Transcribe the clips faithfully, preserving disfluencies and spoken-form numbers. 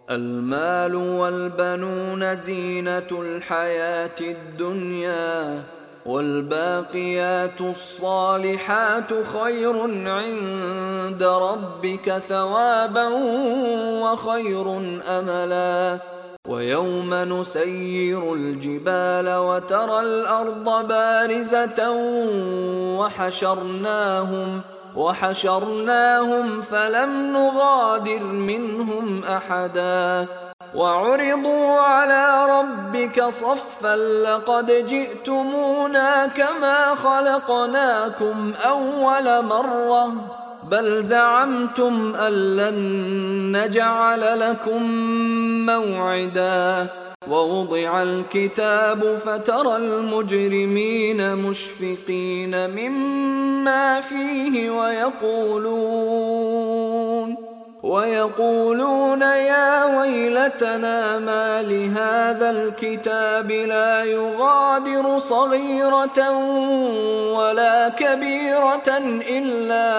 المال والبنون زينة الحياة الدنيا، والباقيات الصالحات خير عند ربك ثوابا وخير أملا. ويوم نسير الجبال وترى الأرض بارزة وحشرناهم وحشرناهم فلم نغادر منهم أحدا. وعرضوا على ربك صفا لقد جئتمونا كما خلقناكم أول مرة بل زعمتم أن لن نجعل لكم موعدا. ووضع الكتاب فترى المجرمين مشفقين مما فيه ويقولون ويقولون يا ويلتنا ما لهذا الكتاب لا يغادر صغيرة ولا كبيرة إلا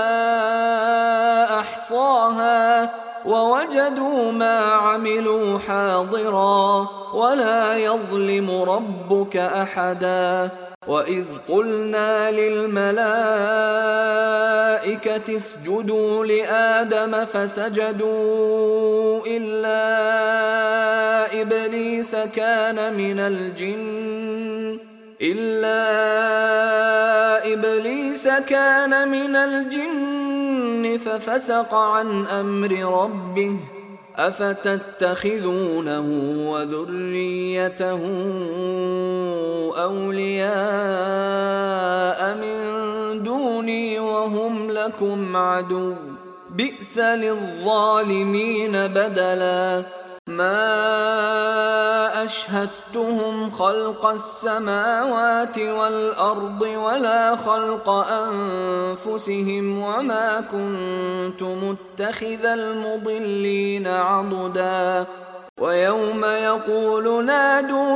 أحصاها ووجدوا ما عملوا حاضرا ولا يظلم ربك أحدا. وإذ قلنا للملائكة اسجدوا لآدم فسجدوا إلا إبليس كان من الجن إلا إبليس كان من الجن ففسق عن أمر ربه أفتتخذونه وذريته أولياء من دوني وهم لكم عدو بئس للظالمين بدلا. ما أشهدتهم خلق السماوات والأرض ولا خلق أنفسهم وما كنت متخذ المضلين عضدا. ويوم يقول نادوا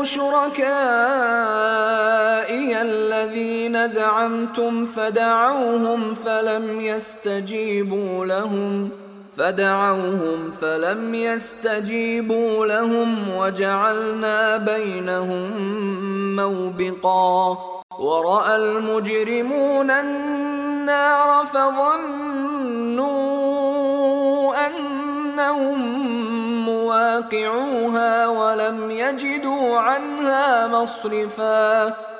شركائي الذين زعمتم فدعوهم فلم يستجيبوا لهم فدعوهم فلم يستجيبوا لهم وجعلنا بينهم موبقا. ورأى المجرمون النار فظنوا أنهم مواقعوها ولم يجدوا عنها مصرفا.